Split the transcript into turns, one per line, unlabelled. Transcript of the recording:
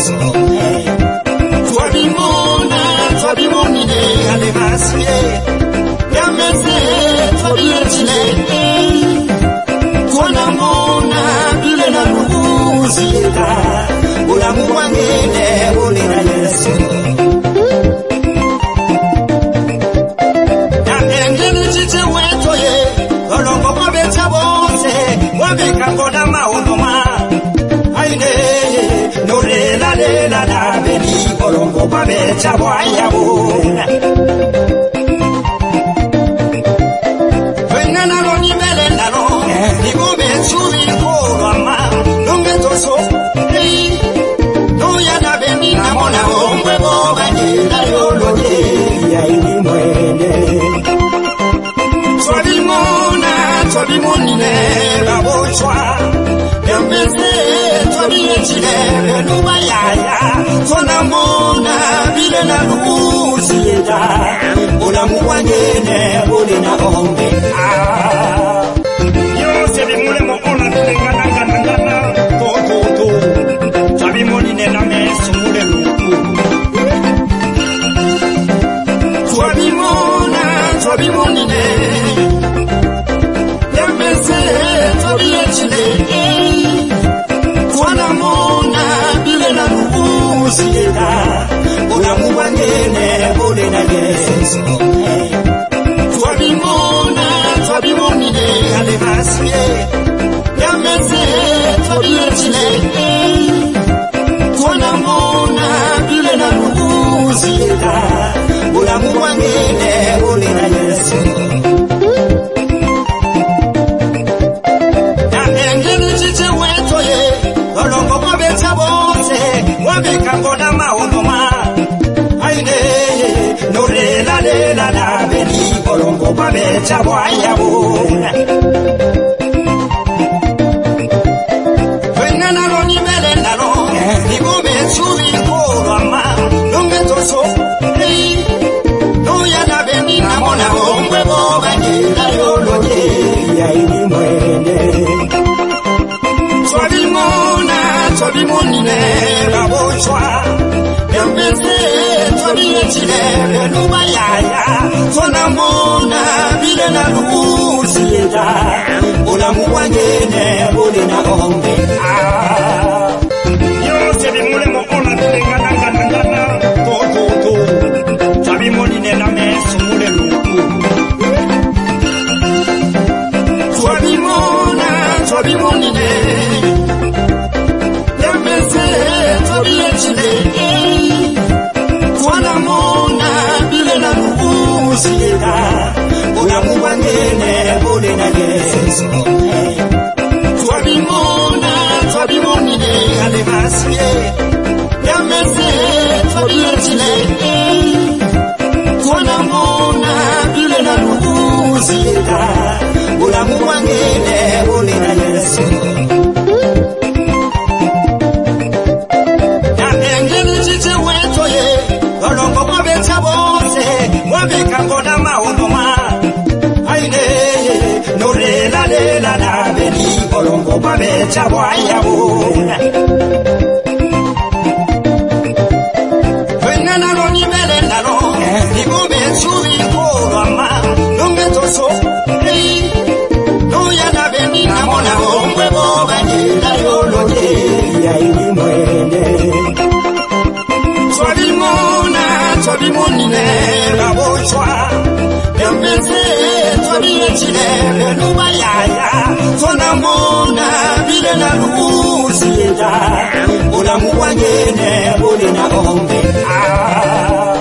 yesu twabimonine alemasie yameze twabiyechile twanamona bile na luzika ulamu wangene ule na yesu yamengene chiche wetoye olongo wabeta bose wabekangona maonoma aine lela la beni olongo wabeta wayabona venana lo nimele nalo nigome churi kolama nongetoso no ya na beni namona omwe boba ngira yoloje ya inimwene twabimonine babochwa yambese twabiyechile benubayaya twonamona bile na luziyeta ulamu wangene uli na ombe yose bimulemo ona tulenganangana to twabimonine na meso mule luku twabimonine twanamona bile na luziyeta ulamu wangene ule na yesu twabimonine alemasie yameze twabiyechile twanamona bile na luziyeta ulamu wangene ule na yesu olongo wabeta bose wabekangona maonoma aine lela la beni olongo wabeta wayabona venana lo nimele nalo nigome churi kolama nongetoso no ya na beni namona omwe boba ngira yoloje ya inimwene twabimonine babochwa yambese twabiyechile benubayaya twonamona bile na luziyeta ulamu wangene uli na ombe yose bimulemo ona tulenganangana to twabimonine na meso mule luku twabimonine twanamona bile na luziyeta ulamu wangene ule na yesu twabimonine alemasie yameze twabiyechile twanamona bile na luziyeta ulamu wangene ule na yesu olongo wabeta bose wabekangona maonoma aine lela la beni olongo wabeta wayabona venana lo nimele nalo nigome churi kolama nongetoso no ya na beni namona omwe boba ngira yoloje ya inimwene twabimonine babochwa yambese twabiyechile benubayaya twonamona bile na luziyeta ulamu wangene uli na ombe